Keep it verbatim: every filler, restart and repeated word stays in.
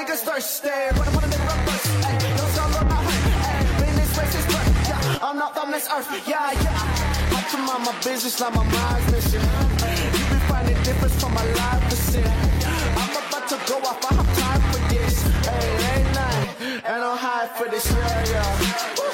niggas thirsty. When I'm on the nigga first, ay, no song about her. Ay, been this race is birth, yeah. I'm not from this earth, yeah, yeah. I to mind my business, not my mind's mission. You be finding difference from my life to sin. I'm about to go off, I have time for this. Hey, ain't night, and I'm high for this, yeah, yeah.